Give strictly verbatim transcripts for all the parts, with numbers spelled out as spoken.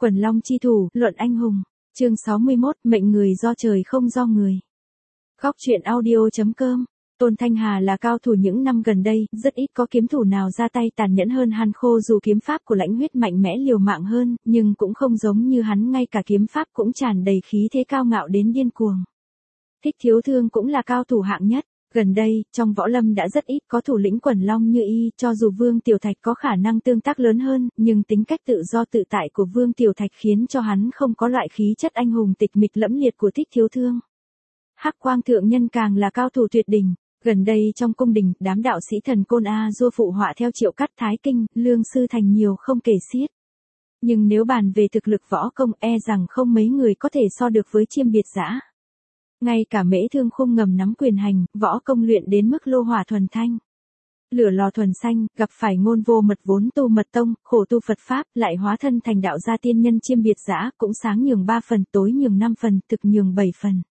Quần long chi thủ, luận anh hùng. Chương sáu mươi mốt, mệnh người do trời không do người. Góc truyện audio chấm com. Tôn Thanh Hà là cao thủ những năm gần đây, rất ít có kiếm thủ nào ra tay tàn nhẫn hơn hắn. Khô dù kiếm pháp của Lãnh Huyết mạnh mẽ liều mạng hơn, nhưng cũng không giống như hắn, ngay cả kiếm pháp cũng tràn đầy khí thế cao ngạo đến điên cuồng. Thích Thiếu Thương cũng là cao thủ hạng nhất. Gần đây, trong võ lâm đã rất ít có thủ lĩnh quần long như y, cho dù Vương Tiểu Thạch có khả năng tương tác lớn hơn, nhưng tính cách tự do tự tại của Vương Tiểu Thạch khiến cho hắn không có loại khí chất anh hùng tịch mịch lẫm liệt của Thích Thiếu Thương. Hắc Quang Thượng Nhân càng là cao thủ tuyệt đỉnh. Gần đây trong cung đình, đám đạo sĩ thần côn A Dua phụ họa theo Triệu Cắt Thái Kinh, Lương Sư Thành nhiều không kể xiết. Nhưng nếu bàn về thực lực võ công, e rằng không mấy người có thể so được với Chiêm Biệt Dã. Ngay cả Mễ Thương Khung ngầm nắm quyền hành, võ công luyện đến mức lô hỏa thuần thanh. Lửa lò thuần xanh, gặp phải ngôn vô mật vốn tu mật tông, khổ tu Phật Pháp, lại hóa thân thành đạo gia tiên nhân Chiêm Biệt Dã, cũng sáng nhường ba phần, tối nhường năm phần, thực nhường bảy phần.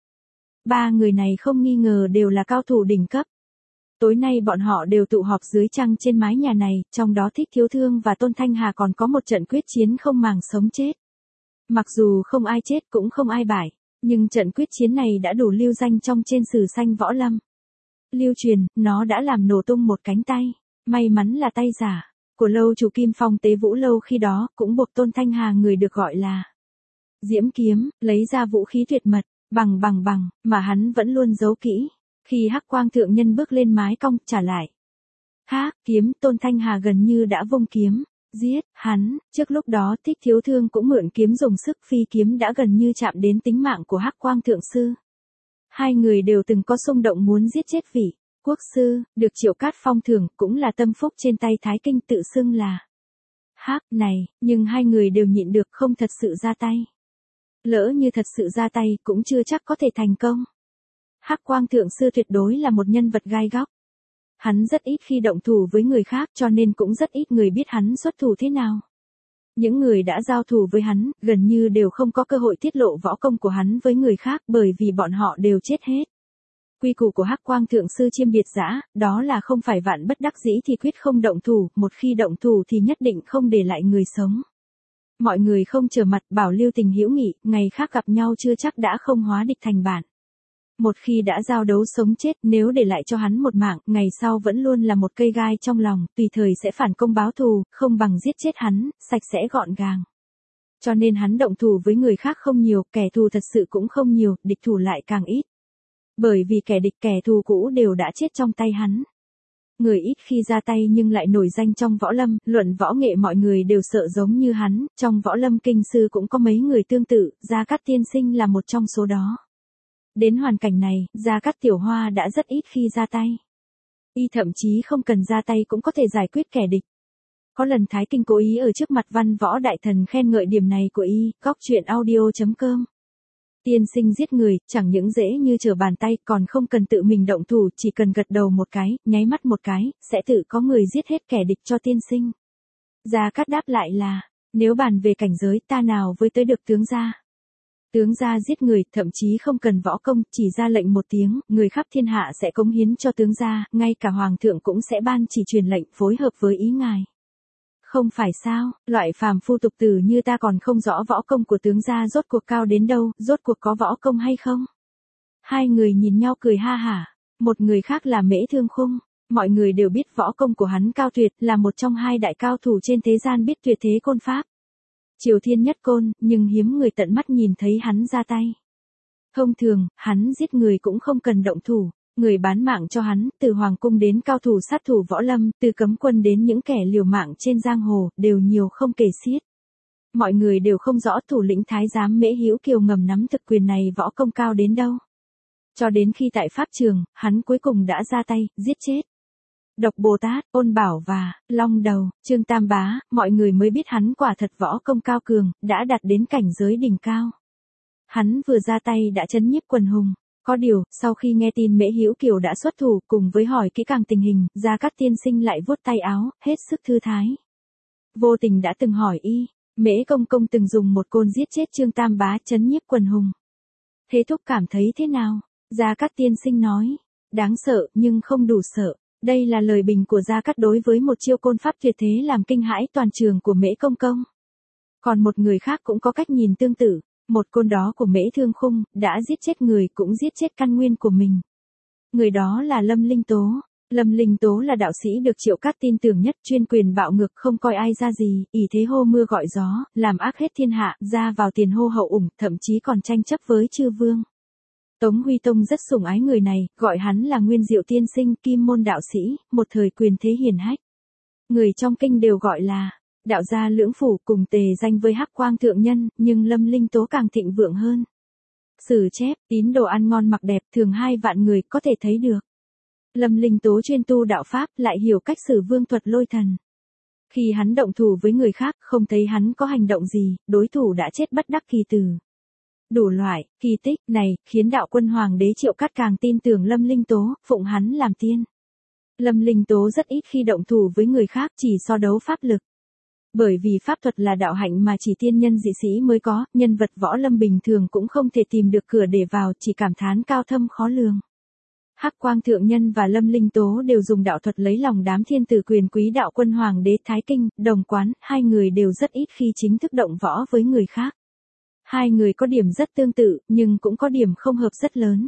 Ba người này không nghi ngờ đều là cao thủ đỉnh cấp. Tối nay bọn họ đều tụ họp dưới trăng trên mái nhà này, trong đó Thích Thiếu Thương và Tôn Thanh Hà còn có một trận quyết chiến không màng sống chết. Mặc dù không ai chết cũng không ai bại, nhưng trận quyết chiến này đã đủ lưu danh trong trên sử xanh võ lâm. Lưu truyền, nó đã làm nổ tung một cánh tay, may mắn là tay giả, của lâu chủ Kim Phong Tế Vũ Lâu khi đó, cũng buộc Tôn Thanh Hà, người được gọi là Diễm Kiếm, lấy ra vũ khí tuyệt mật, bằng bằng bằng, mà hắn vẫn luôn giấu kỹ. Khi Hắc Quang Thượng Nhân bước lên mái cong, trả lại Hắc kiếm, Tôn Thanh Hà gần như đã vung kiếm, giết hắn. Trước lúc đó Thích Thiếu Thương cũng mượn kiếm dùng sức, phi kiếm đã gần như chạm đến tính mạng của Hắc Quang Thượng Sư. Hai người đều từng có xung động muốn giết chết vị quốc sư, được Triệu Cát Phong thưởng, cũng là tâm phúc trên tay Thái Kinh tự xưng là Hắc này, nhưng hai người đều nhịn được không thật sự ra tay. Lỡ như thật sự ra tay cũng chưa chắc có thể thành công. Hắc Quang Thượng Sư tuyệt đối là một nhân vật gai góc. Hắn rất ít khi động thủ với người khác, cho nên cũng rất ít người biết hắn xuất thủ thế nào. Những người đã giao thủ với hắn, gần như đều không có cơ hội tiết lộ võ công của hắn với người khác, bởi vì bọn họ đều chết hết. Quy củ của Hắc Quang Thượng Sư Chiêm Biệt Dã, đó là không phải vạn bất đắc dĩ thì quyết không động thủ, một khi động thủ thì nhất định không để lại người sống. Mọi người không trở mặt, bảo lưu tình hữu nghị, ngày khác gặp nhau chưa chắc đã không hóa địch thành bạn. Một khi đã giao đấu sống chết, nếu để lại cho hắn một mạng, ngày sau vẫn luôn là một cây gai trong lòng, tùy thời sẽ phản công báo thù, không bằng giết chết hắn, sạch sẽ gọn gàng. Cho nên hắn động thủ với người khác không nhiều, kẻ thù thật sự cũng không nhiều, địch thủ lại càng ít. Bởi vì kẻ địch kẻ thù cũ đều đã chết trong tay hắn. Người ít khi ra tay nhưng lại nổi danh trong võ lâm, luận võ nghệ mọi người đều sợ giống như hắn, trong võ lâm kinh sư cũng có mấy người tương tự, Gia Cát Tiên Sinh là một trong số đó. Đến hoàn cảnh này, Gia Cát Tiểu Hoa đã rất ít khi ra tay. Y thậm chí không cần ra tay cũng có thể giải quyết kẻ địch. Có lần Thái Kinh cố ý ở trước mặt Văn Võ Đại Thần khen ngợi điểm này của y, góc truyện audio chấm com. Tiên sinh giết người, chẳng những dễ như trở bàn tay, còn không cần tự mình động thủ, chỉ cần gật đầu một cái, nháy mắt một cái, sẽ tự có người giết hết kẻ địch cho tiên sinh. Gia Cát đáp lại là, nếu bàn về cảnh giới, ta nào với tới được tướng gia. Tướng gia giết người, thậm chí không cần võ công, chỉ ra lệnh một tiếng, người khắp thiên hạ sẽ cống hiến cho tướng gia, ngay cả hoàng thượng cũng sẽ ban chỉ truyền lệnh phối hợp với ý ngài. Không phải sao, loại phàm phu tục tử như ta còn không rõ võ công của tướng gia rốt cuộc cao đến đâu, rốt cuộc có võ công hay không? Hai người nhìn nhau cười ha hả, một người khác là Mễ Thương Khung, mọi người đều biết võ công của hắn cao tuyệt, là một trong hai đại cao thủ trên thế gian biết tuyệt thế côn pháp. Triều Thiên Nhất Côn, nhưng hiếm người tận mắt nhìn thấy hắn ra tay. Thông thường, hắn giết người cũng không cần động thủ. Người bán mạng cho hắn, từ hoàng cung đến cao thủ sát thủ võ lâm, từ cấm quân đến những kẻ liều mạng trên giang hồ, đều nhiều không kể xiết. Mọi người đều không rõ thủ lĩnh thái giám Mễ Hữu Kiều ngầm nắm thực quyền này võ công cao đến đâu. Cho đến khi tại pháp trường, hắn cuối cùng đã ra tay, giết chết Độc Bồ Tát, Ôn Bảo và Long Đầu, Trương Tam Bá, mọi người mới biết hắn quả thật võ công cao cường, đã đạt đến cảnh giới đỉnh cao. Hắn vừa ra tay đã chấn nhiếp quần hùng. Có điều, sau khi nghe tin Mễ Hữu Kiều đã xuất thủ, cùng với hỏi kỹ càng tình hình, Gia Cát Tiên Sinh lại vuốt tay áo, hết sức thư thái. Vô tình đã từng hỏi y, Mễ Công Công từng dùng một côn giết chết Trương Tam Bá chấn nhiếp quần hùng. Thế thúc cảm thấy thế nào? Gia Cát Tiên Sinh nói, đáng sợ nhưng không đủ sợ. Đây là lời bình của Gia Cát đối với một chiêu côn pháp tuyệt thế làm kinh hãi toàn trường của Mễ Công Công. Còn một người khác cũng có cách nhìn tương tự, một côn đó của Mễ Thương Khung, đã giết chết người cũng giết chết căn nguyên của mình. Người đó là Lâm Linh Tố. Lâm Linh Tố là đạo sĩ được Triệu Cát tin tưởng nhất, chuyên quyền bạo ngược không coi ai ra gì, ỷ thế hô mưa gọi gió, làm ác hết thiên hạ, ra vào tiền hô hậu ủng, thậm chí còn tranh chấp với chư vương. Tống Huy Tông rất sủng ái người này, gọi hắn là Nguyên Diệu tiên sinh, kim môn đạo sĩ, một thời quyền thế hiển hách. Người trong kinh đều gọi là đạo gia lưỡng phủ, cùng tề danh với Hắc Quang thượng nhân, nhưng Lâm Linh Tố càng thịnh vượng hơn. Sử chép, tín đồ ăn ngon mặc đẹp, thường hai vạn người có thể thấy được. Lâm Linh Tố chuyên tu đạo pháp, lại hiểu cách sử vương thuật lôi thần. Khi hắn động thủ với người khác, không thấy hắn có hành động gì, đối thủ đã chết bất đắc kỳ tử. Đủ loại kỳ tích này khiến đạo quân hoàng đế Triệu Cát càng tin tưởng Lâm Linh Tố, phụng hắn làm tiên. Lâm Linh Tố rất ít khi động thủ với người khác, chỉ so đấu pháp lực. Bởi vì pháp thuật là đạo hạnh mà chỉ tiên nhân dị sĩ mới có, nhân vật võ lâm bình thường cũng không thể tìm được cửa để vào, chỉ cảm thán cao thâm khó lường. Hắc Quang thượng nhân và Lâm Linh Tố đều dùng đạo thuật lấy lòng đám thiên tử quyền quý đạo quân hoàng đế Thái Kinh, Đồng Quán, hai người đều rất ít khi chính thức động võ với người khác. Hai người có điểm rất tương tự, nhưng cũng có điểm không hợp rất lớn.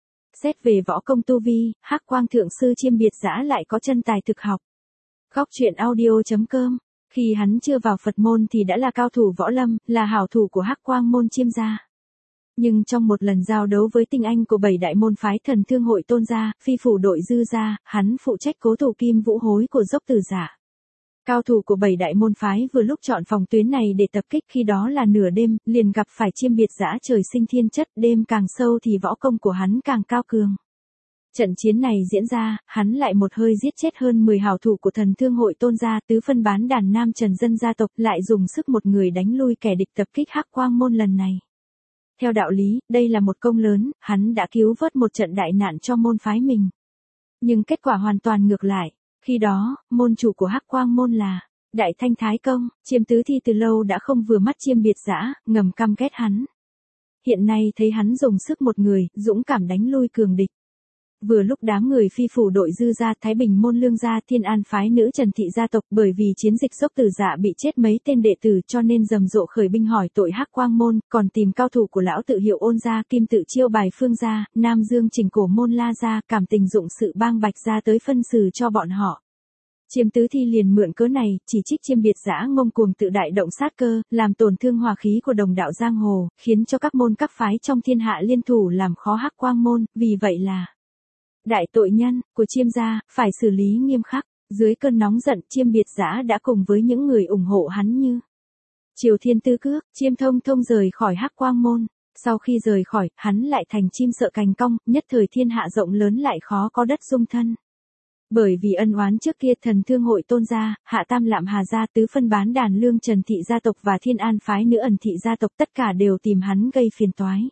Xét về võ công tu vi, Hắc Quang thượng sư Chiêm Biệt Dã lại có chân tài thực học. Góc truyện audio chấm com. Khi hắn chưa vào Phật môn thì đã là cao thủ võ lâm, là hảo thủ của Hắc Quang môn Chiêm gia. Nhưng trong một lần giao đấu với tinh anh của bảy đại môn phái Thần Thương hội Tôn gia, phi phủ đội Dư gia, hắn phụ trách cố thủ Kim Vũ hối của Dốc Tử Giả. Cao thủ của bảy đại môn phái vừa lúc chọn phòng tuyến này để tập kích, khi đó là nửa đêm, liền gặp phải Chiêm Biệt Dã trời sinh thiên chất, đêm càng sâu thì võ công của hắn càng cao cường. Trận chiến này diễn ra, hắn lại một hơi giết chết hơn mười hảo thủ của Thần Thương hội Tôn gia, tứ phân bán đàn nam trần dân gia tộc, lại dùng sức một người đánh lui kẻ địch tập kích Hắc Quang môn lần này. Theo đạo lý, đây là một công lớn, hắn đã cứu vớt một trận đại nạn cho môn phái mình. Nhưng kết quả hoàn toàn ngược lại. Khi đó, môn chủ của Hắc Quang môn là Đại Thanh Thái Công, Chiêm Tứ Thi từ lâu đã không vừa mắt Chiêm Biệt Dã, ngầm căm ghét hắn. Hiện nay thấy hắn dùng sức một người, dũng cảm đánh lui cường địch. Vừa lúc đám người phi phủ đội Dư gia, Thái Bình môn Lương gia, Thiên An phái nữ Trần thị gia tộc, bởi vì chiến dịch Dốc Tử Dạ bị chết mấy tên đệ tử cho nên rầm rộ khởi binh hỏi tội Hắc Quang môn, còn tìm cao thủ của lão tự hiệu Ôn gia, Kim tự chiêu bài Phương gia, Nam Dương Trình cổ môn La gia, cảm tình dụng sự bang Bạch gia tới phân xử cho bọn họ. Chiêm Tứ Thi liền mượn cớ này, chỉ trích Chiêm Biệt Dã ngông cuồng tự đại động sát cơ, làm tổn thương hòa khí của đồng đạo giang hồ, khiến cho các môn các phái trong thiên hạ liên thủ làm khó Hắc Quang môn, vì vậy là đại tội nhân của Chiêm gia, phải xử lý nghiêm khắc. Dưới cơn nóng giận, Chiêm Biệt Dã đã cùng với những người ủng hộ hắn như Triều Thiên Tư Cước, Chiêm Thông Thông rời khỏi Hắc Quang môn. Sau khi rời khỏi, hắn lại thành chim sợ cành cong, nhất thời thiên hạ rộng lớn lại khó có đất dung thân. Bởi vì ân oán trước kia, Thần Thương hội Tôn gia, Hạ Tam Lạm Hà gia, tứ phân bán đàn Lương Trần thị gia tộc và Thiên An phái nữ Ẩn thị gia tộc, tất cả đều tìm hắn gây phiền toái.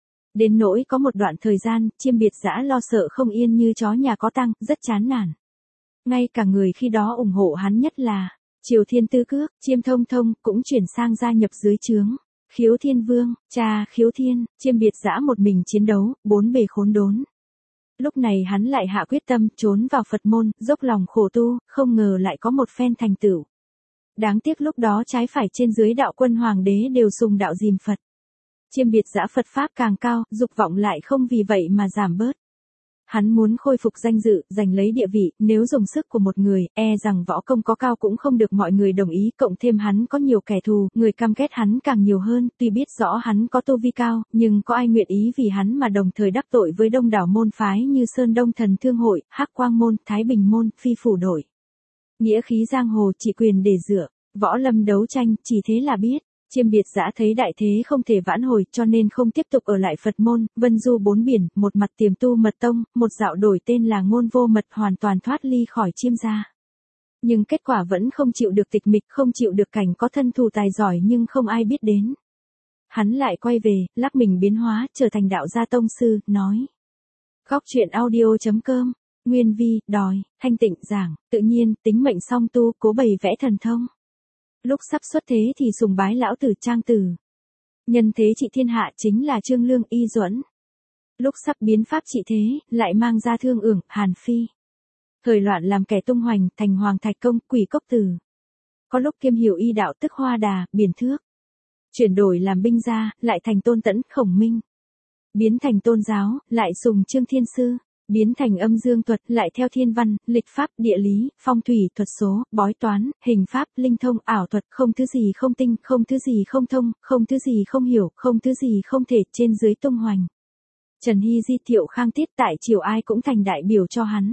Đến nỗi có một đoạn thời gian, Chiêm Biệt Dã lo sợ không yên như chó nhà có tang, rất chán nản. Ngay cả người khi đó ủng hộ hắn nhất là Triều Thiên Tư Cước, Chiêm Thông Thông, cũng chuyển sang gia nhập dưới trướng Khiếu Thiên Vương, cha Khiếu Thiên. Chiêm Biệt Dã một mình chiến đấu, bốn bề khốn đốn. Lúc này hắn lại hạ quyết tâm trốn vào Phật môn, dốc lòng khổ tu, không ngờ lại có một phen thành tựu. Đáng tiếc lúc đó trái phải trên dưới đạo quân hoàng đế đều sùng đạo dìm Phật. Chiêm Biệt Dã Phật pháp càng cao, dục vọng lại không vì vậy mà giảm bớt. Hắn muốn khôi phục danh dự, giành lấy địa vị, nếu dùng sức của một người, e rằng võ công có cao cũng không được mọi người đồng ý, cộng thêm hắn có nhiều kẻ thù, người căm ghét hắn càng nhiều hơn, tuy biết rõ hắn có tu vi cao, nhưng có ai nguyện ý vì hắn mà đồng thời đắc tội với đông đảo môn phái như Sơn Đông Thần Thương hội, Hắc Quang môn, Thái Bình môn, phi phủ đội. Nghĩa khí giang hồ chỉ quyền để dựa, võ lâm đấu tranh, chỉ thế là biết. Chiêm Biệt Dã thấy đại thế không thể vãn hồi, cho nên không tiếp tục ở lại Phật môn, vân du bốn biển, một mặt tiềm tu mật tông, một dạo đổi tên là Ngôn Vô Mật, hoàn toàn thoát ly khỏi Chiêm gia. Nhưng kết quả vẫn không chịu được tịch mịch, không chịu được cảnh có thân thù tài giỏi nhưng không ai biết đến. Hắn lại quay về, lắc mình biến hóa, trở thành đạo gia tông sư, nói. Góc truyện audio chấm com, Nguyên Vi, đòi, thanh tịnh giảng, tự nhiên, tính mệnh song tu, cố bày vẽ thần thông. Lúc sắp xuất thế thì sùng bái lão tử Trang Tử. Nhân thế trị thiên hạ chính là Trương Lương Y Duẫn. Lúc sắp biến pháp trị thế, lại mang ra Thương Ưởng, Hàn Phi. Thời loạn làm kẻ tung hoành, thành Hoàng Thạch Công, Quỷ Cốc Tử. Có lúc kiêm hiểu y đạo tức Hoa Đà, Biển Thước. Chuyển đổi làm binh gia, lại thành Tôn Tẫn, Khổng Minh. Biến thành Tôn giáo, lại sùng Trương Thiên Sư. Biến thành âm dương thuật, lại theo thiên văn, lịch pháp, địa lý, phong thủy, thuật số, bói toán, hình pháp, linh thông, ảo thuật, không thứ gì không tinh, không thứ gì không thông, không thứ gì không hiểu, không thứ gì không thể, trên dưới tung hoành. Trần Hy Di, Thiệu Khang Tiết, tại triều ai cũng thành đại biểu cho hắn.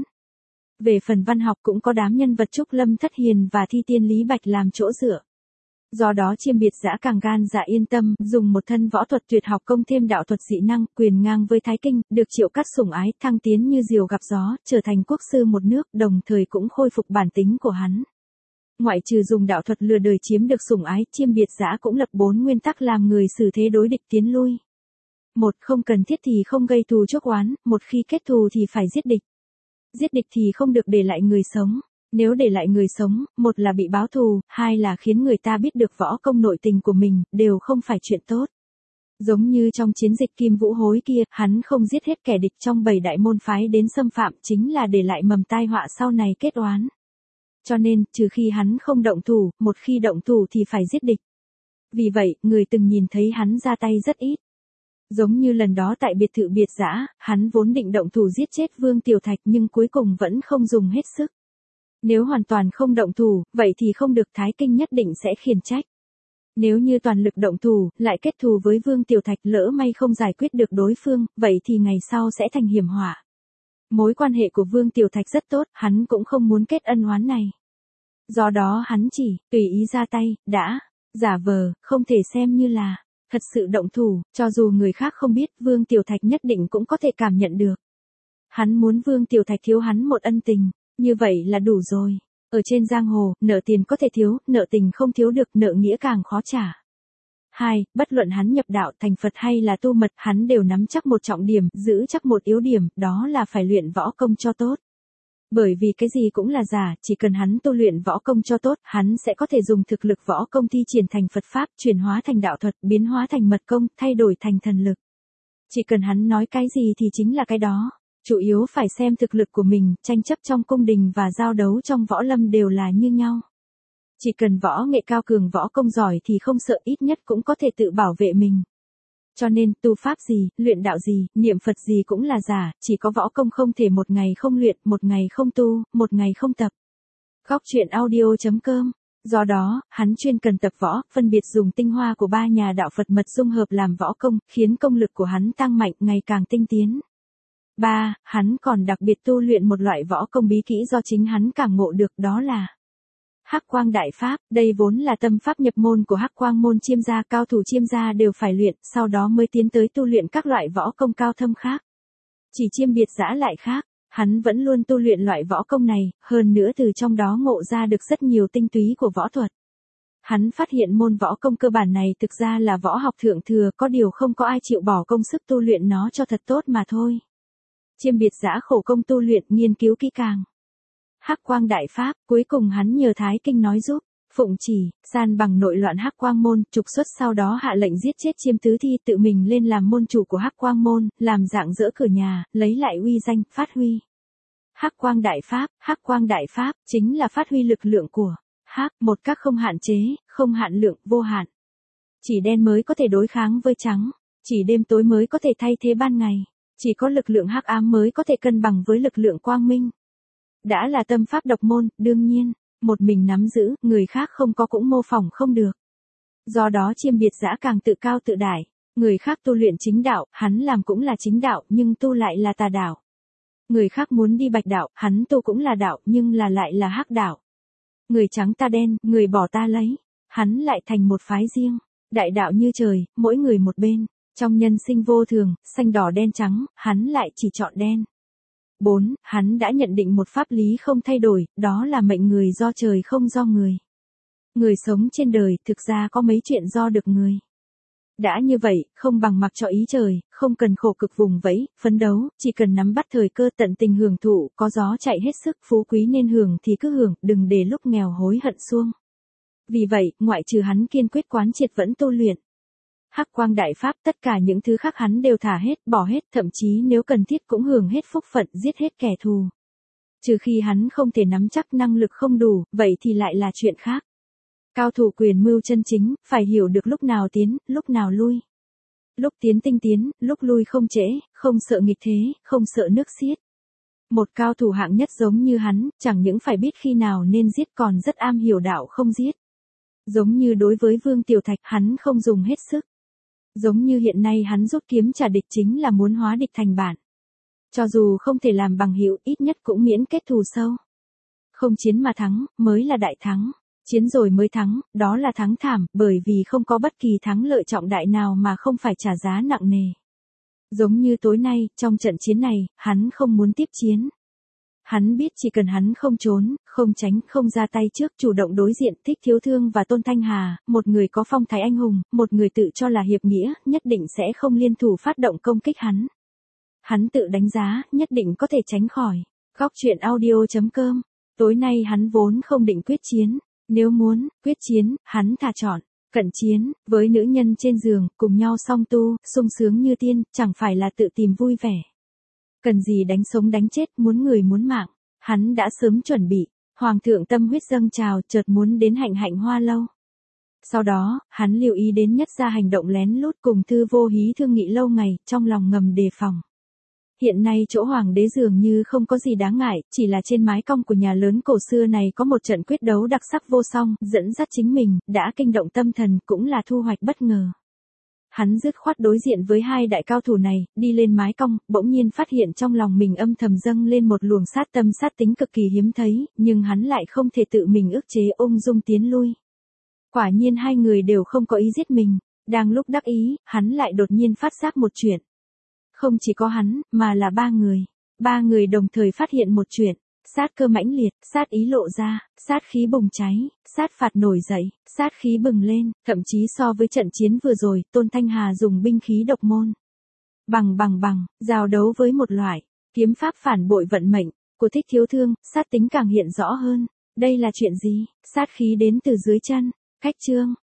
Về phần văn học cũng có đám nhân vật Trúc Lâm Thất Hiền và Thi Tiên Lý Bạch làm chỗ dựa. Do đó Chiêm Biệt Dã càng gan dạ yên tâm, dùng một thân võ thuật tuyệt học công thêm đạo thuật dị năng, quyền ngang với Thái Kinh, được Triệu Cắt sủng ái, thăng tiến như diều gặp gió, trở thành quốc sư một nước, đồng thời cũng khôi phục bản tính của hắn. Ngoại trừ dùng đạo thuật lừa đời chiếm được sủng ái, Chiêm Biệt Dã cũng lập bốn nguyên tắc làm người xử thế đối địch tiến lui. Một, không cần thiết thì không gây thù chuốc oán, một khi kết thù thì phải giết địch. Giết địch thì không được để lại người sống. Nếu để lại người sống, một là bị báo thù, hai là khiến người ta biết được võ công nội tình của mình, đều không phải chuyện tốt. Giống như trong chiến dịch Kim Vũ Hối kia, hắn không giết hết kẻ địch trong bảy đại môn phái đến xâm phạm, chính là để lại mầm tai họa sau này kết oán. Cho nên, trừ khi hắn không động thủ, một khi động thủ thì phải giết địch. Vì vậy, người từng nhìn thấy hắn ra tay rất ít. Giống như lần đó tại biệt thự Biệt Dã, hắn vốn định động thủ giết chết Vương Tiểu Thạch nhưng cuối cùng vẫn không dùng hết sức. Nếu hoàn toàn không động thủ, vậy thì không được, Thái Kinh nhất định sẽ khiển trách. Nếu như toàn lực động thủ, lại kết thù với Vương Tiểu Thạch, lỡ may không giải quyết được đối phương, vậy thì ngày sau sẽ thành hiểm họa. Mối quan hệ của Vương Tiểu Thạch rất tốt, hắn cũng không muốn kết ân oán này. Do đó hắn chỉ, tùy ý ra tay, đã, giả vờ, không thể xem như là, thật sự động thủ, cho dù người khác không biết, Vương Tiểu Thạch nhất định cũng có thể cảm nhận được. Hắn muốn Vương Tiểu Thạch thiếu hắn một ân tình. Như vậy là đủ rồi. Ở trên giang hồ, nợ tiền có thể thiếu, nợ tình không thiếu được, nợ nghĩa càng khó trả. Hai, bất luận hắn nhập đạo thành Phật hay là tu mật, hắn đều nắm chắc một trọng điểm, giữ chắc một yếu điểm, đó là phải luyện võ công cho tốt. Bởi vì cái gì cũng là giả, chỉ cần hắn tu luyện võ công cho tốt, hắn sẽ có thể dùng thực lực võ công thi triển thành Phật Pháp, chuyển hóa thành đạo thuật, biến hóa thành mật công, thay đổi thành thần lực. Chỉ cần hắn nói cái gì thì chính là cái đó. Chủ yếu phải xem thực lực của mình, tranh chấp trong cung đình và giao đấu trong võ lâm đều là như nhau. Chỉ cần võ nghệ cao cường, võ công giỏi thì không sợ, ít nhất cũng có thể tự bảo vệ mình. Cho nên, tu pháp gì, luyện đạo gì, niệm Phật gì cũng là giả, chỉ có võ công không thể một ngày không luyện, một ngày không tu, một ngày không tập. Góc truyện audio chấm com. Do đó, hắn chuyên cần tập võ, phân biệt dùng tinh hoa của ba nhà đạo Phật mật dung hợp làm võ công, khiến công lực của hắn tăng mạnh, ngày càng tinh tiến. ba. Hắn còn đặc biệt tu luyện một loại võ công bí kỹ do chính hắn cảm ngộ được, đó là Hắc Quang Đại Pháp. Đây vốn là tâm pháp nhập môn của Hắc Quang môn Chiêm gia, cao thủ Chiêm gia đều phải luyện, sau đó mới tiến tới tu luyện các loại võ công cao thâm khác. Chỉ Chiêm Biệt Dã lại khác, hắn vẫn luôn tu luyện loại võ công này, hơn nữa từ trong đó ngộ ra được rất nhiều tinh túy của võ thuật. Hắn phát hiện môn võ công cơ bản này thực ra là võ học thượng thừa, có điều không có ai chịu bỏ công sức tu luyện nó cho thật tốt mà thôi. Chiêm Biệt Dã khổ công tu luyện, nghiên cứu kỹ càng. Hắc Quang Đại Pháp, cuối cùng hắn nhờ Thái Kinh nói giúp, phụng chỉ, san bằng nội loạn Hắc Quang môn, trục xuất, sau đó hạ lệnh giết chết Chiêm Tứ Thi, tự mình lên làm môn chủ của Hắc Quang môn, làm dạng dỡ cửa nhà, lấy lại uy danh, phát huy. Hắc Quang Đại Pháp, Hắc Quang Đại Pháp chính là phát huy lực lượng của Hắc, một các không hạn chế, không hạn lượng, vô hạn. Chỉ đen mới có thể đối kháng với trắng, chỉ đêm tối mới có thể thay thế ban ngày. Chỉ có lực lượng hắc ám mới có thể cân bằng với lực lượng quang minh. Đã là tâm pháp độc môn, đương nhiên, một mình nắm giữ, người khác không có cũng mô phỏng không được. Do đó Chiêm Biệt Dã càng tự cao tự đại, người khác tu luyện chính đạo, hắn làm cũng là chính đạo, nhưng tu lại là tà đạo. Người khác muốn đi bạch đạo, hắn tu cũng là đạo, nhưng là lại là hắc đạo. Người trắng ta đen, người bỏ ta lấy, hắn lại thành một phái riêng, đại đạo như trời, mỗi người một bên. Trong nhân sinh vô thường, xanh đỏ đen trắng, hắn lại chỉ chọn đen. bốn. Hắn đã nhận định một pháp lý không thay đổi, đó là mệnh người do trời không do người. Người sống trên đời, thực ra có mấy chuyện do được người. Đã như vậy, không bằng mặc cho ý trời, không cần khổ cực vùng vẫy, phấn đấu, chỉ cần nắm bắt thời cơ, tận tình hưởng thụ, có gió chạy hết sức, phú quý nên hưởng thì cứ hưởng, đừng để lúc nghèo hối hận suông. Vì vậy, ngoại trừ hắn kiên quyết quán triệt vẫn tu luyện Hắc Quang Đại Pháp, tất cả những thứ khác hắn đều thả hết, bỏ hết, thậm chí nếu cần thiết cũng hưởng hết phúc phận, giết hết kẻ thù. Trừ khi hắn không thể nắm chắc năng lực không đủ, vậy thì lại là chuyện khác. Cao thủ quyền mưu chân chính, phải hiểu được lúc nào tiến, lúc nào lui. Lúc tiến tinh tiến, lúc lui không trễ, không sợ nghịch thế, không sợ nước xiết. Một cao thủ hạng nhất giống như hắn, chẳng những phải biết khi nào nên giết còn rất am hiểu đạo không giết. Giống như đối với Vương Tiểu Thạch, hắn không dùng hết sức. Giống như hiện nay hắn rút kiếm trả địch chính là muốn hóa địch thành bạn. Cho dù không thể làm bằng hữu, ít nhất cũng miễn kết thù sâu. Không chiến mà thắng, mới là đại thắng. Chiến rồi mới thắng, đó là thắng thảm, bởi vì không có bất kỳ thắng lợi trọng đại nào mà không phải trả giá nặng nề. Giống như tối nay, trong trận chiến này, hắn không muốn tiếp chiến. Hắn biết chỉ cần hắn không trốn, không tránh, không ra tay trước, chủ động đối diện, Thích Thiếu Thương và Tôn Thanh Hà, một người có phong thái anh hùng, một người tự cho là hiệp nghĩa, nhất định sẽ không liên thủ phát động công kích hắn. Hắn tự đánh giá, nhất định có thể tránh khỏi. Góc truyện audio chấm com. Tối nay hắn vốn không định quyết chiến. Nếu muốn, quyết chiến, hắn thà chọn, cận chiến, với nữ nhân trên giường, cùng nhau song tu, sung sướng như tiên, chẳng phải là tự tìm vui vẻ. Cần gì đánh sống đánh chết, muốn người muốn mạng, hắn đã sớm chuẩn bị, hoàng thượng tâm huyết dâng trào, chợt muốn đến hạnh hạnh hoa lâu. Sau đó, hắn lưu ý đến Nhất Gia hành động lén lút cùng Thư Vô Hí thương nghị lâu ngày, trong lòng ngầm đề phòng. Hiện nay chỗ hoàng đế dường như không có gì đáng ngại, chỉ là trên mái cong của nhà lớn cổ xưa này có một trận quyết đấu đặc sắc vô song, dẫn dắt chính mình, đã kinh động tâm thần, cũng là thu hoạch bất ngờ. Hắn dứt khoát đối diện với hai đại cao thủ này, đi lên mái cong, bỗng nhiên phát hiện trong lòng mình âm thầm dâng lên một luồng sát tâm sát tính cực kỳ hiếm thấy, nhưng hắn lại không thể tự mình ức chế, ung dung tiến lui. Quả nhiên hai người đều không có ý giết mình, đang lúc đắc ý, hắn lại đột nhiên phát giác một chuyện. Không chỉ có hắn, mà là ba người. Ba người đồng thời phát hiện một chuyện. Sát cơ mãnh liệt, sát ý lộ ra, sát khí bùng cháy, sát phạt nổi dậy, sát khí bừng lên, thậm chí so với trận chiến vừa rồi, Tôn Thanh Hà dùng binh khí độc môn. Bằng bằng bằng, giao đấu với một loại, kiếm pháp phản bội vận mệnh, của Thích Thiếu Thương, sát tính càng hiện rõ hơn. Đây là chuyện gì? Sát khí đến từ dưới chân. Cách chương.